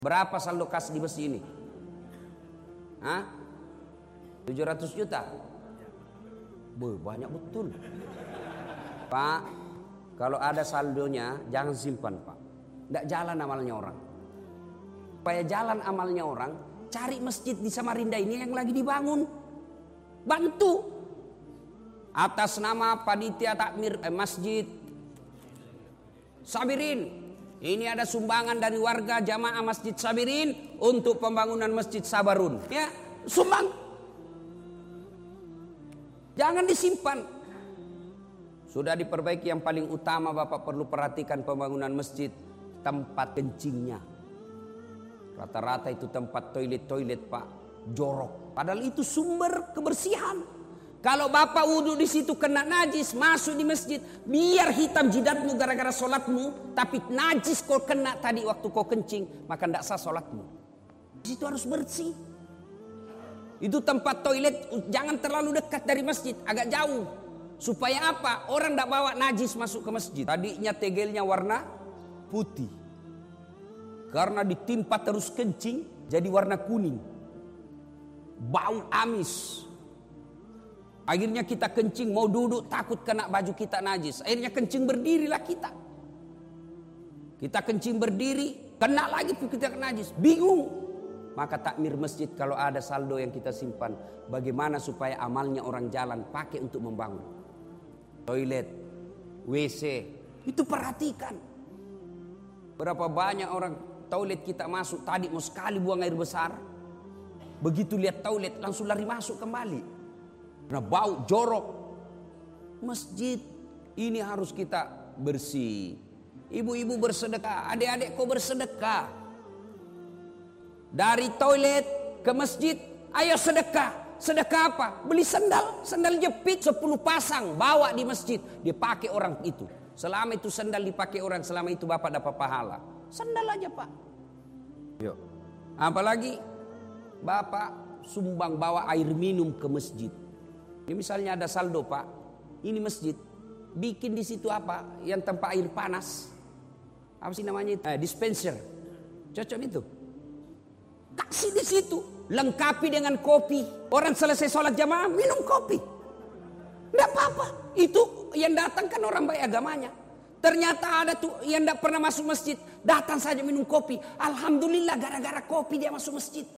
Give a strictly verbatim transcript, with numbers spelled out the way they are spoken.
Berapa saldo kas di masjid ini? Hah? tujuh ratus juta? Boy, banyak betul. Pak, kalau ada saldonya jangan simpan, Pak. Tidak jalan amalnya orang. Supaya jalan amalnya orang, cari masjid di Samarinda ini yang lagi dibangun. Bantu. Atas nama panitia takmir eh, masjid Sabirin. Ini ada sumbangan dari warga jamaah Masjid Sabirin untuk pembangunan Masjid Sabarun. Ya, sumbang. Jangan disimpan. Sudah diperbaiki, yang paling utama Bapak perlu perhatikan pembangunan masjid, tempat kencingnya. Rata-rata itu tempat toilet-toilet, Pak, jorok. Padahal itu sumber kebersihan. Kalau Bapak wudhu di situ kena najis, masuk di masjid, biar hitam jidatmu gara-gara sholatmu, tapi najis kau kena tadi waktu kau kencing, maka tidak sah sholatmu. Di situ harus bersih. Itu tempat toilet jangan terlalu dekat dari masjid, agak jauh. Supaya apa? Orang tidak bawa najis masuk ke masjid. Tadinya tegelnya warna putih, karena ditimpa terus kencing jadi warna kuning, bau amis. Akhirnya kita kencing, mau duduk takut kena baju kita najis. Akhirnya kencing berdirilah kita. Kita kencing berdiri, kena lagi tuh kita najis. Bingung. Maka takmir masjid kalau ada saldo yang kita simpan, bagaimana supaya amalnya orang jalan pakai untuk membangun. Toilet, W C, itu perhatikan. Berapa banyak orang toilet kita masuk, tadi mau sekali buang air besar. Begitu lihat toilet langsung lari masuk kembali. Karena bau jorok. Masjid ini harus kita bersih. Ibu-ibu bersedekah, adik-adik kau bersedekah. Dari toilet ke masjid, ayo sedekah. Sedekah apa? Beli sandal, sandal jepit sepuluh pasang, bawa di masjid, dipakai orang itu. Selama itu sandal dipakai orang, selama itu Bapak dapat pahala. Sandal aja, Pak. Yuk. Apalagi Bapak sumbang bawa air minum ke masjid. Ini misalnya ada saldo, Pak, ini masjid, bikin di situ apa? Yang tempat air panas, apa sih namanya? Eh, dispenser, cocok itu. Kasih di situ, lengkapi dengan kopi. Orang selesai sholat jamaah minum kopi, tidak apa-apa. Itu yang datang kan orang baik agamanya. Ternyata ada tuh yang tidak pernah masuk masjid, datang saja minum kopi. Alhamdulillah, gara-gara kopi dia masuk masjid.